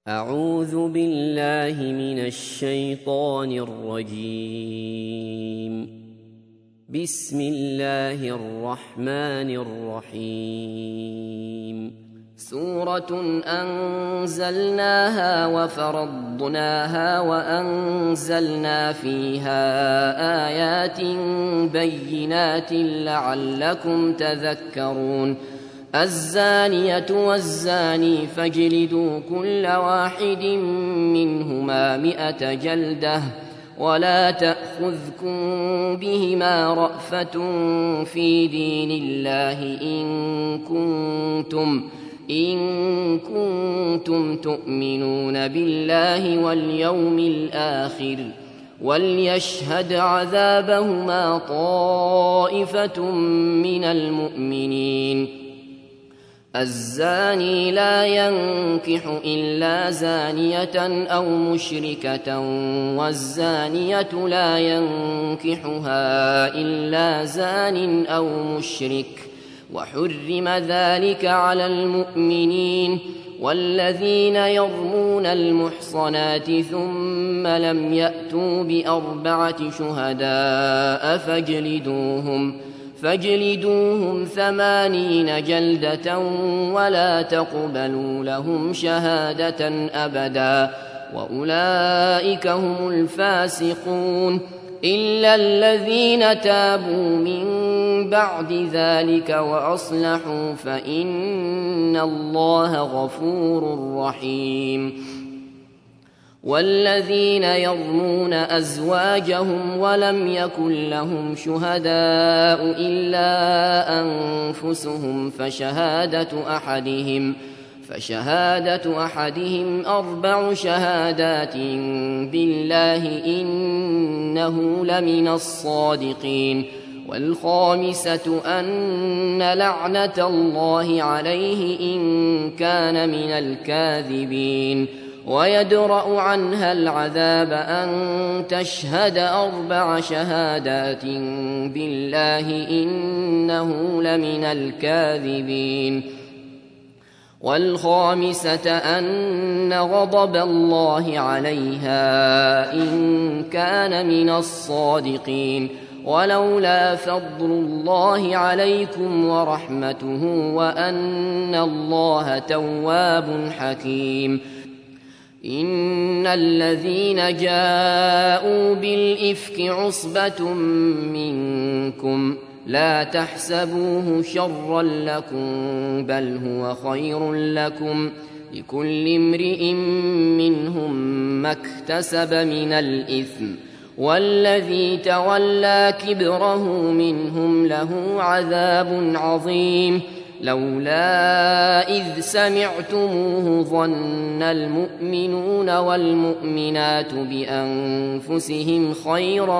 أعوذ بالله من الشيطان الرجيم. بسم الله الرحمن الرحيم. سورة أنزلناها وفرضناها وأنزلنا فيها آيات بينات لعلكم تذكرون. الزانية والزاني فاجلدوا كل واحد منهما 100 جلدة ولا تأخذكم بهما رأفة في دين الله إن كنتم تؤمنون بالله واليوم الآخر وليشهد عذابهما طائفة من المؤمنين. الزاني لا ينكح إلا زانية أو مشركة والزانية لا ينكحها إلا زان أو مشرك وحرم ذلك على المؤمنين. والذين يرمون المحصنات ثم لم يأتوا ب4 شهداء فاجلدوهم 80 جلدة ولا تقبلوا لهم شهادة أبدا وأولئك هم الفاسقون إلا الذين تابوا من بعد ذلك وأصلحوا فإن الله غفور رحيم. والذين يرمون أزواجهم ولم يكن لهم شهداء إلا أنفسهم فشهادة أحدهم 4 شهادات بالله إنه لمن الصادقين. والخامسة أن لعنة الله عليه إن كان من الكاذبين. ويدرأ عنها العذاب أن تشهد 4 شهادات بالله إنه لمن الكاذبين. والخامسة أن غضب الله عليها إن كان من الصادقين. ولولا فضل الله عليكم ورحمته وأن الله تواب حكيم. إن الذين جاءوا بالإفك عصبة منكم لا تحسبوه شرا لكم بل هو خير لكم لكل امرئ منهم ما اكتسب من الإثم والذي تولى كبره منهم له عذاب عظيم. لولا إذ سمعتموه ظن المؤمنون والمؤمنات بأنفسهم خيرا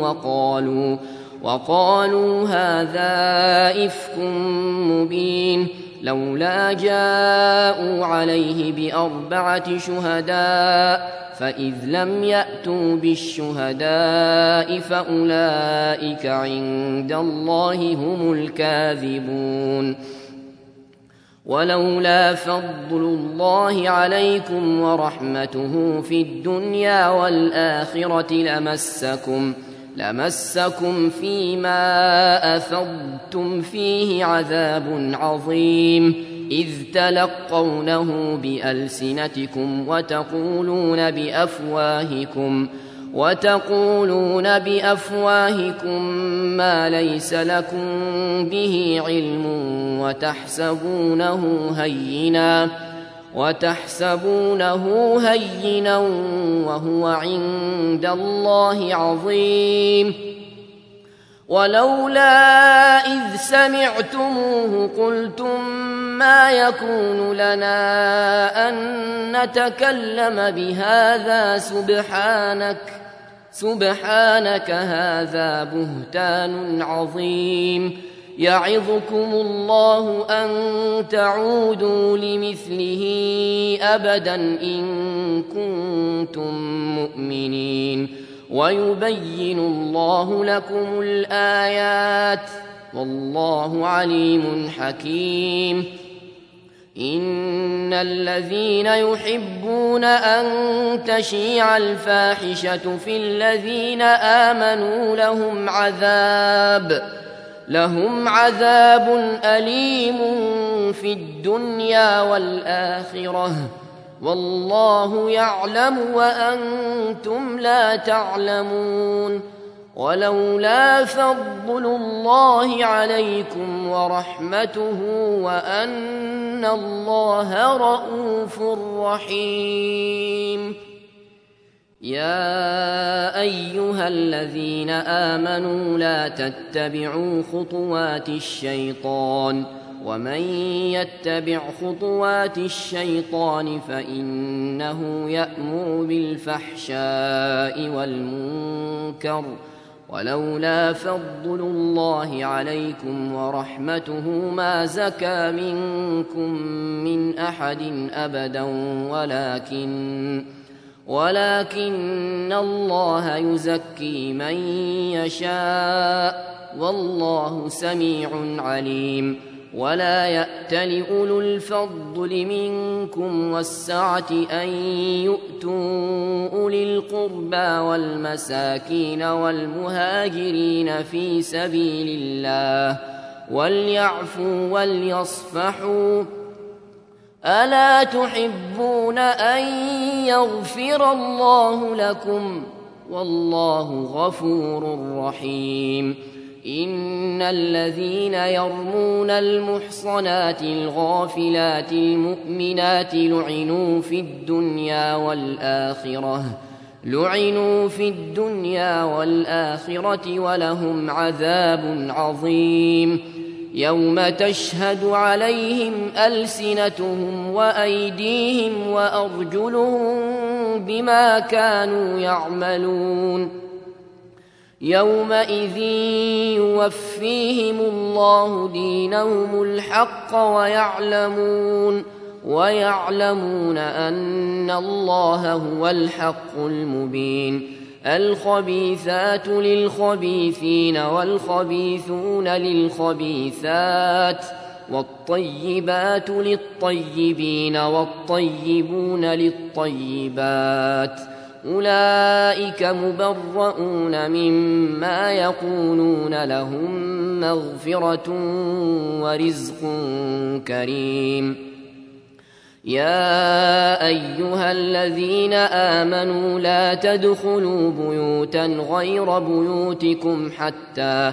وقالوا هذا إفك مبين. لولا جاءوا عليه ب4 شهداء فإذ لم يأتوا بالشهداء فأولئك عند الله هم الكاذبون. ولولا فضل الله عليكم ورحمته في الدنيا والآخرة لمسكم فيما أفضتم فيه عذاب عظيم إذ تلقونه بألسنتكم وتقولون بأفواهكم ما ليس لكم به علم وتحسبونه هينا وهو عند الله عظيم. ولولا إذ سمعتموه قلتم ما يكون لنا أن نتكلم بهذا سبحانك هذا بهتان عظيم. يعظكم الله أن تعودوا لمثله أبدا إن كنتم مؤمنين ويبين الله لكم الآيات والله عليم حكيم. إن الذين يحبون أن تشيع الفاحشة في الذين آمنوا لهم عذاب أليم في الدنيا والآخرة والله يعلم وأنتم لا تعلمون ولولا فضل الله عليكم ورحمته وأن الله رءوف رحيم يا أيها الذين آمنوا لا تتبعوا خطوات الشيطان ومن يتبع خطوات الشيطان فإنه يأمر بالفحشاء والمنكر ولولا فضل الله عليكم ورحمته ما زكى منكم من أحد أبدا ولكن الله يزكي من يشاء والله سميع عليم ولا يأتل أولو الفضل منكم والسعة أن يؤتوا أولي القربى والمساكين والمهاجرين في سبيل الله وليعفوا وليصفحوا ألا تحبون أن يغفر الله لكم والله غفور رحيم إن الذين يرمون المحصنات الغافلات المؤمنات لعنوا في الدنيا والآخرة ولهم عذاب عظيم يوم تشهد عليهم ألسنتهم وأيديهم وأرجلهم بما كانوا يعملون يومئذ يوفيهم الله دينهم الحق ويعلمون أن الله هو الحق المبين الخبيثات للخبيثين والخبيثون للخبيثات والطيبات للطيبين والطيبون للطيبات أولئك مبرؤون مما يقولون لهم مغفرة ورزق كريم يا أيها الذين آمنوا لا تدخلوا بيوتا غير بيوتكم حتى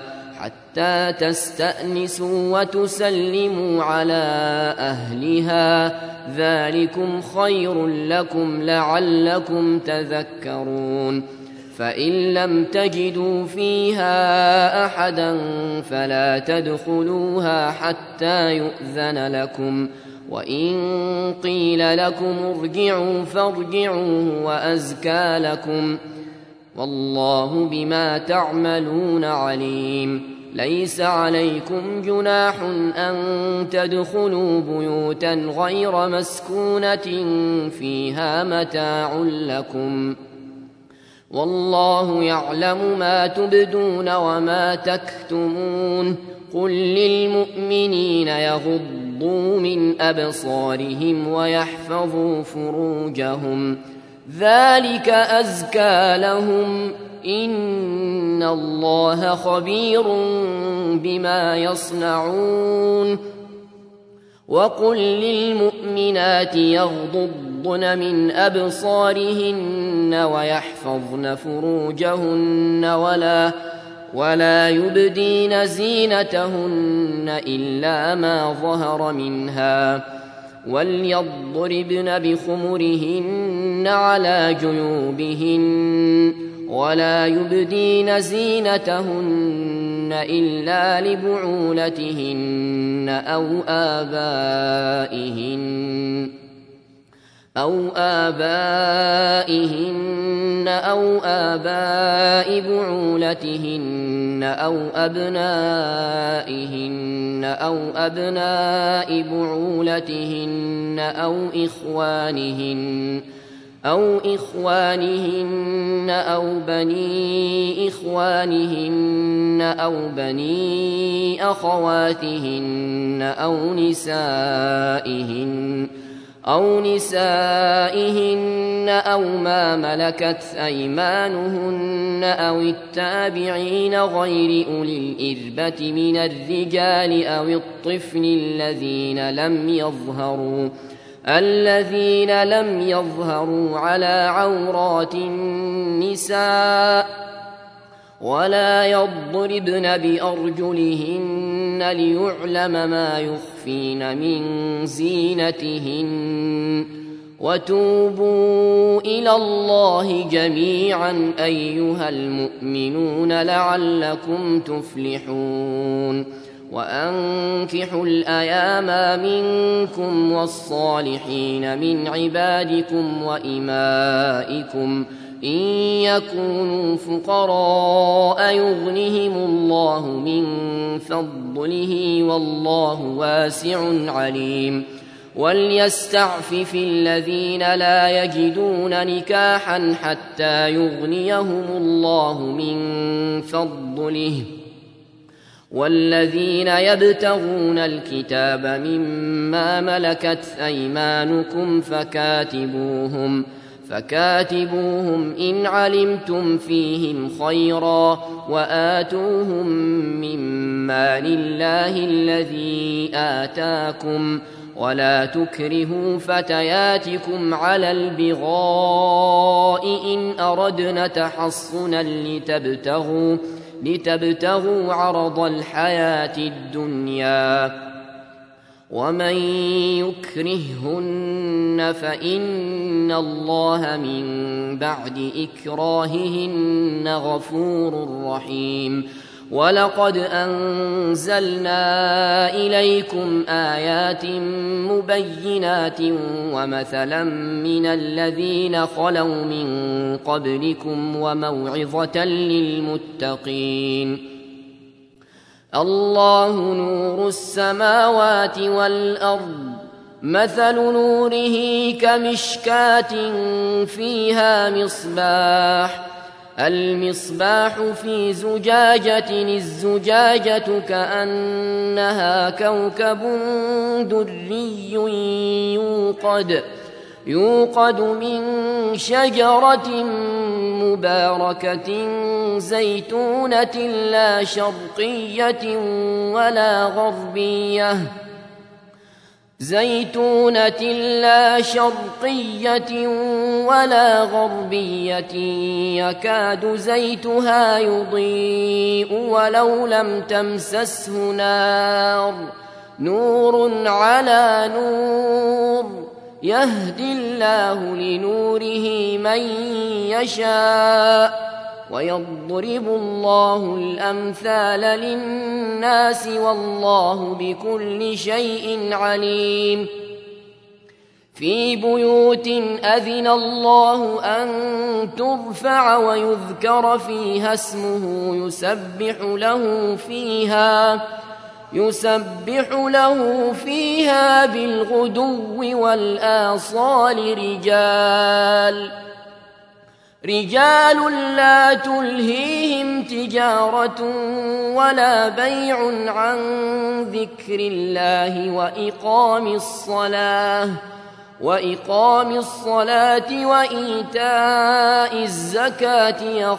تستأنسوا وتسلموا على أهلها ذلكم خير لكم لعلكم تذكرون فإن لم تجدوا فيها أحدا فلا تدخلوها حتى يؤذن لكم وإن قيل لكم ارجعوا فارجعوا وأزكى لكم والله بما تعملون عليم ليس عليكم جناح أن تدخلوا بيوتا غير مسكونة فيها متاع لكم والله يعلم ما تبدون وما تكتمون قل للمؤمنين يغضوا من أبصارهم ويحفظوا فروجهم ذلك أزكى لهم إن الله خبير بما يصنعون وقل للمؤمنات يغضضن من أبصارهن ويحفظن فروجهن ولا يبدين زينتهن إلا ما ظهر منها وليضربن بخمرهن على جيوبهن ولا يبدين زينتهن إلا لبعولتهن أو آبائهن أو آباء بعولتهن أو أبناء بعولتهن أو إخوانهن أو بني إخوانهن أو بني أخواتهن أو نسائهن أو ما ملكت أيمانهن أو التابعين غير أولي الإربة من الرجال أو الطفل الذين لم يظهروا على عورات النساء ولا يضربن بأرجلهن ليعلم ما يخفين من زينتهن وتوبوا إلى الله جميعا أيها المؤمنون لعلكم تفلحون وأنكحوا الأيام منكم والصالحين من عبادكم وإمائكم إن يكونوا فقراء يغنهم الله من فضله والله واسع عليم وليستعفف الذين لا يجدون نكاحا حتى يغنيهم الله من فضله والذين يبتغون الكتاب مما ملكت أيمانكم فكاتبوهم إن علمتم فيهم خيرا وآتوهم مما لله الذي آتاكم ولا تكرهوا فتياتكم على البغاء إن أردنا تحصنا لتبتغوا عرض الحياة الدنيا ومن يكرههن فإن الله من بعد إكراههن غفور رحيم ولقد أنزلنا إليكم آيات مبينات ومثلا من الذين خلوا من قبلكم وموعظة للمتقين الله نور السماوات والأرض مثل نوره كمشكاة فيها المصباح في زجاجة الزجاجة كأنها كوكب دري يوقد من شجرة مباركة زيتونة لا شرقية ولا غربية يكاد زيتها يضيء ولو لم تمسسه نار نور على نور يهدي الله لنوره من يشاء ويضرب الله الأمثال للناس والله بكل شيء عليم في بيوت أذن الله أن ترفع ويذكر فيها اسمه يسبح له فيها بالغدو والآصال رجال لا تلهيهم تجارة ولا بيع عن ذكر الله وإقام الصلاة وإيتاء الزكاة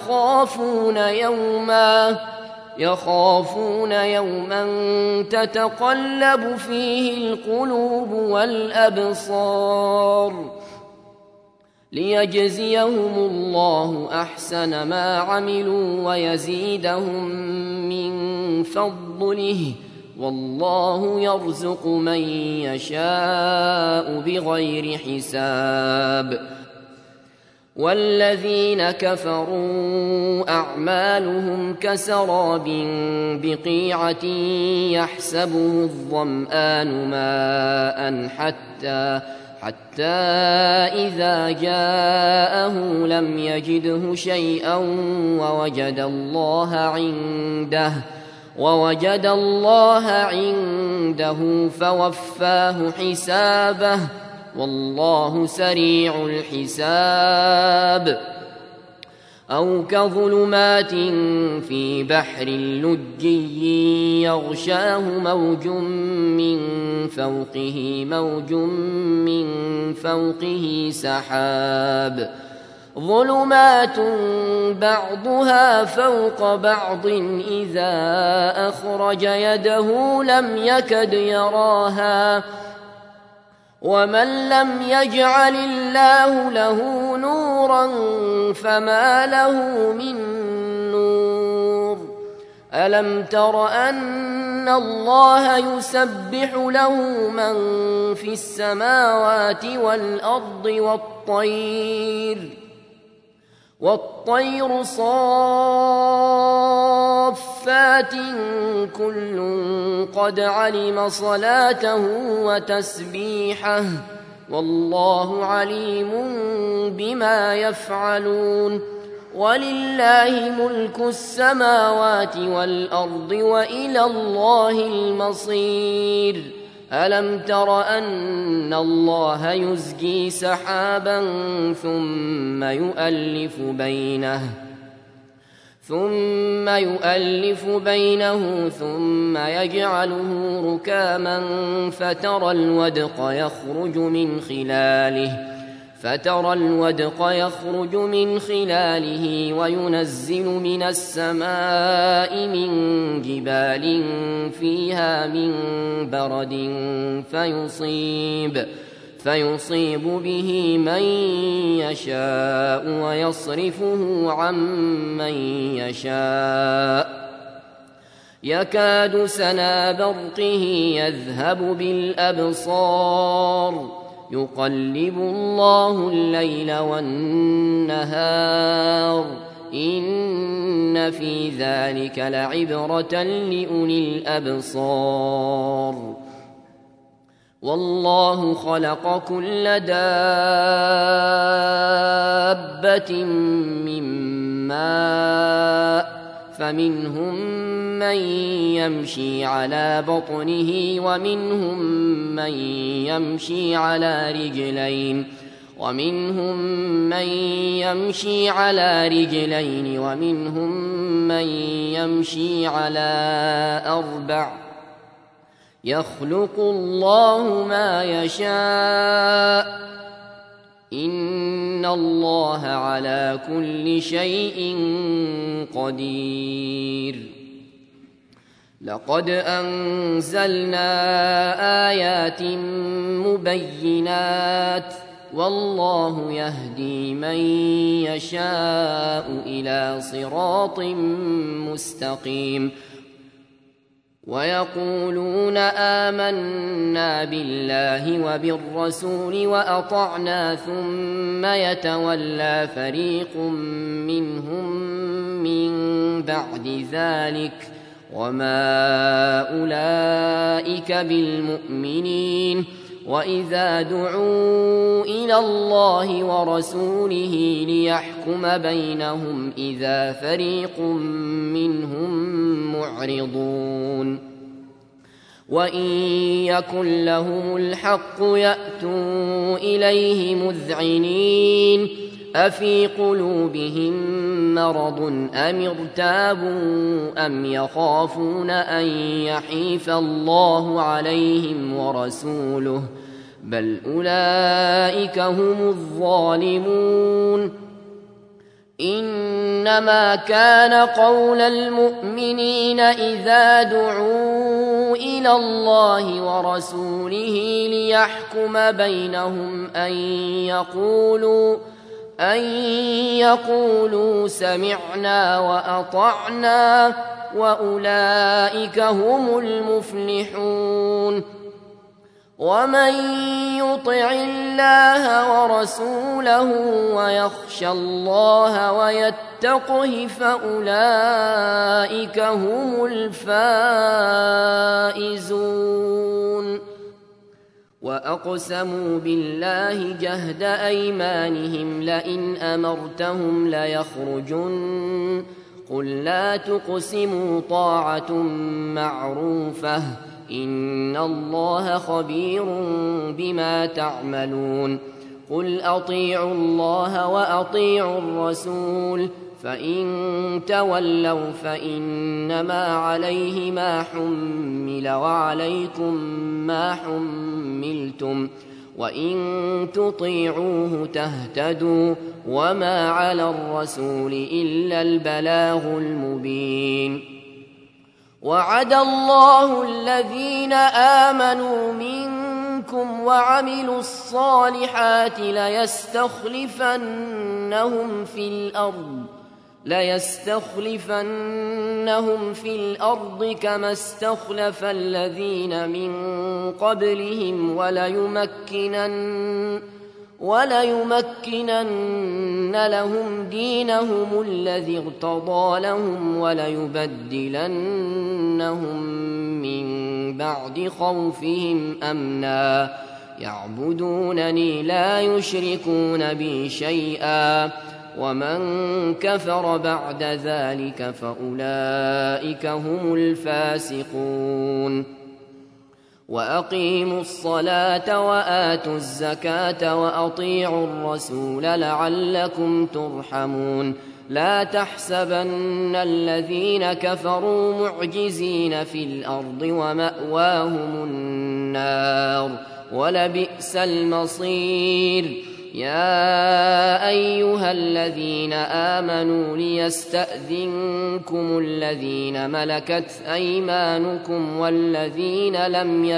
يخافون يوما تتقلب فيه القلوب والأبصار ليجزيهم الله أحسن ما عملوا ويزيدهم من فضله والله يرزق من يشاء بغير حساب والذين كفروا أعمالهم كسراب بقيعة يحسبه الظمآن ماء حتى إذا جاءه لم يجده شيئا ووجد الله عنده فوفاه حسابه والله سريع الحساب أو كظلمات في بحر لجي يغشاه موج من فوقه سحاب ظلمات بعضها فوق بعض إذا أخرج يده لم يكد يراها ومن لم يجعل الله له نورا فما له من نور ألم تر أن الله يسبح له من في السماوات والأرض والطير صافات كل قد علم صلاته وتسبيحه والله عليم بما يفعلون ولله ملك السماوات والأرض وإلى الله المصير ألم تر أن الله يزجي سحابا ثم يؤلف بينه ثم يجعله ركاما فترى الودق يخرج من خلاله وينزل من السماء من جبال فيها من برد فيصيب به من يشاء ويصرفه عن من يشاء يكاد سنا برقه يذهب بالأبصار يقلب الله الليل والنهار إن في ذلك لعبرة لأولي الأبصار والله خلق كل دابة من ماء فمنهم من يمشي على بطنه ومنهم من يمشي على رجلين ومنهم من يمشي على أربع يخلق الله ما يشاء إن الله على كل شيء قدير لقد أنزلنا آيات مبينات والله يهدي من يشاء إلى صراط مستقيم ويقولون آمنا بالله وبالرسول وأطعنا ثم يتولى فريق منهم من بعد ذلك وما أولئك بالمؤمنين وإذا دعوا إلى الله ورسوله ليحكم بينهم إذا فريق منهم معرضون وإن يكن لهم الحق يأتوا إليه مذعنين أفي قلوبهم مرض أم ارتابوا أم يخافون أن يحيف الله عليهم ورسوله بل أولئك هم الظالمون إنما كان قول المؤمنين إذا دعوا إلى الله ورسوله ليحكم بينهم أن يقولوا سمعنا وأطعنا وأولئك هم المفلحون ومن يطع الله ورسوله ويخشى الله ويتقه فأولئك هم الفائزون وأقسموا بالله جهد أيمانهم لئن أمرتهم ليخرجن قل لا تقسموا طاعة معروفة إن الله خبير بما تعملون قل أطيعوا الله وأطيعوا الرسول فإن تولوا فإنما عليه ما حمل وعليكم ما حملتم وإن تطيعوه تهتدوا وما على الرسول إلا البلاغ المبين وعد الله الذين آمنوا منكم وعملوا الصالحات ليستخلفنهم في الأرض كما استخلف الذين من قبلهم وليمكنن لهم دينهم الذي ارتضى لهم وليبدلنهم من بعد خوفهم أمنا يعبدونني لا يشركون بي شيئا ومن كفر بعد ذلك فأولئك هم الفاسقون وأقيموا الصلاة وآتوا الزكاة وأطيعوا الرسول لعلكم ترحمون لا تحسبن الذين كفروا معجزين في الأرض ومأواهم النار ولبئس المصير يا أيها الذين آمنوا ليستأذنكم الذين ملكت أيمانكم والذين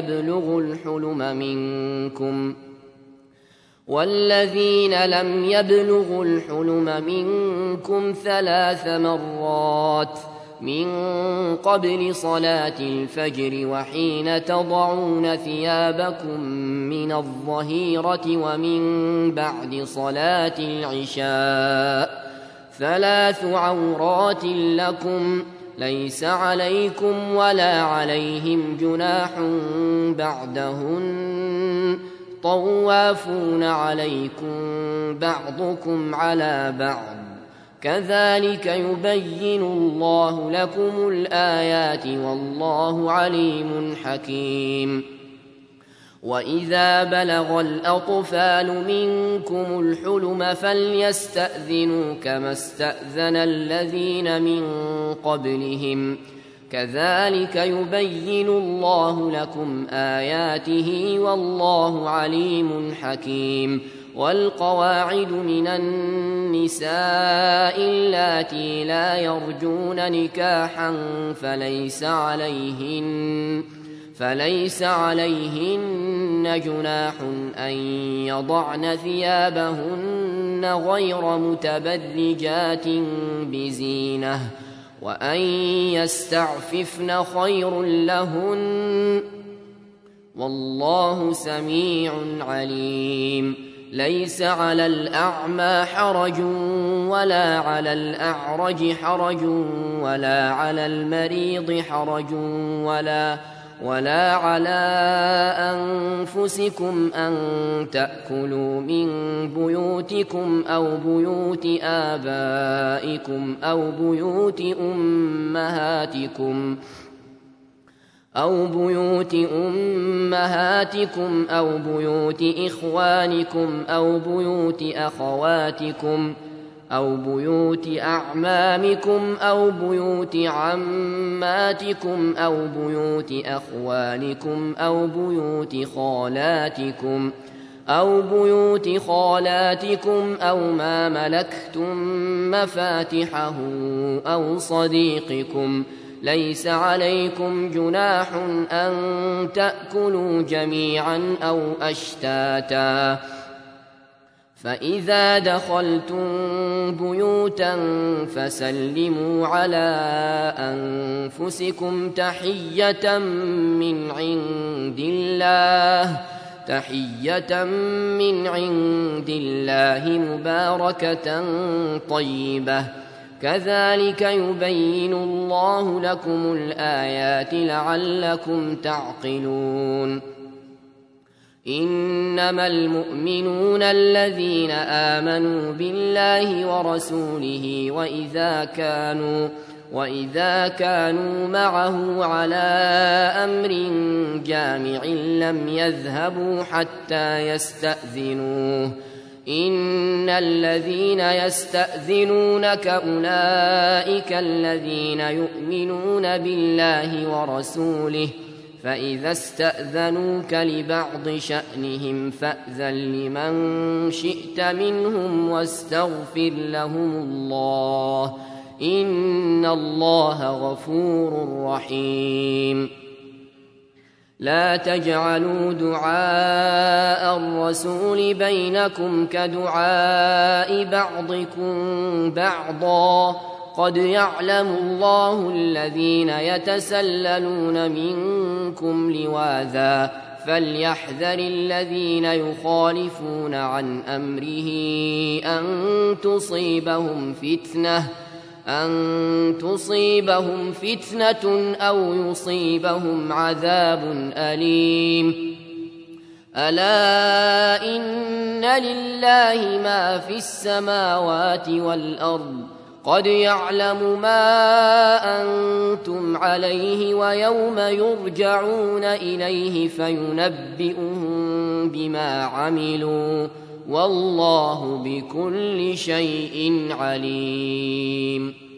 لم يبلغوا الحلم منكم 3 مرات من قبل صلاة الفجر وحين تضعون ثيابكم من الظهيرة ومن بعد صلاة العشاء 3 عورات لكم ليس عليكم ولا عليهم جناح بعدهن طوافون عليكم بعضكم على بعض كذلك يبين الله لكم الآيات والله عليم حكيم وإذا بلغ الأطفال منكم الحلم فليستأذنوا كما استأذن الذين من قبلهم كذلك يبين الله لكم آياته والله عليم حكيم والقواعد من النساء اللاتي لا يرجون نكاحا فليس عليهن جناح أن يضعن ثيابهن غير متبرجات بزينة وأن يستعففن خير لهن والله سميع عليم ليس على الأعمى حرج ولا على الأعرج حرج ولا على المريض حرج ولا على أنفسكم أن تأكلوا من بيوتكم أو بيوت آبائكم أو بيوت أمهاتكم أو بيوت إخوانكم أو بيوت أخواتكم أو بيوت أعمامكم أو بيوت عماتكم أو بيوت أخوالكم أو بيوت خالاتكم أو ما ملكتم مفاتحه أو صديقكم ليس عليكم جناح أن تأكلوا جميعا أو أشتاتا فإذا دخلتم بيوتا فسلموا على أنفسكم تحية من عند الله مباركة طيبة كذلك يبين الله لكم الآيات لعلكم تعقلون إنما المؤمنون الذين آمنوا بالله ورسوله وإذا كانوا معه على أمر جامع لم يذهبوا حتى يستأذنوه إن الذين يستأذنونك أولئك الذين يؤمنون بالله ورسوله فإذا استأذنوك لبعض شأنهم فأذن لمن شئت منهم واستغفر لهم الله إن الله غفور رحيم لا تجعلوا دعاء الرسول بينكم كدعاء بعضكم بعضا قد يعلم الله الذين يتسللون منكم لواذا فليحذر الذين يخالفون عن أمره أن تصيبهم فتنة أو يصيبهم عذاب أليم ألا إن لله ما في السماوات والأرض قد يعلم ما أنتم عليه ويوم يرجعون إليه فينبئهم بما عملوا والله بكل شيء عليم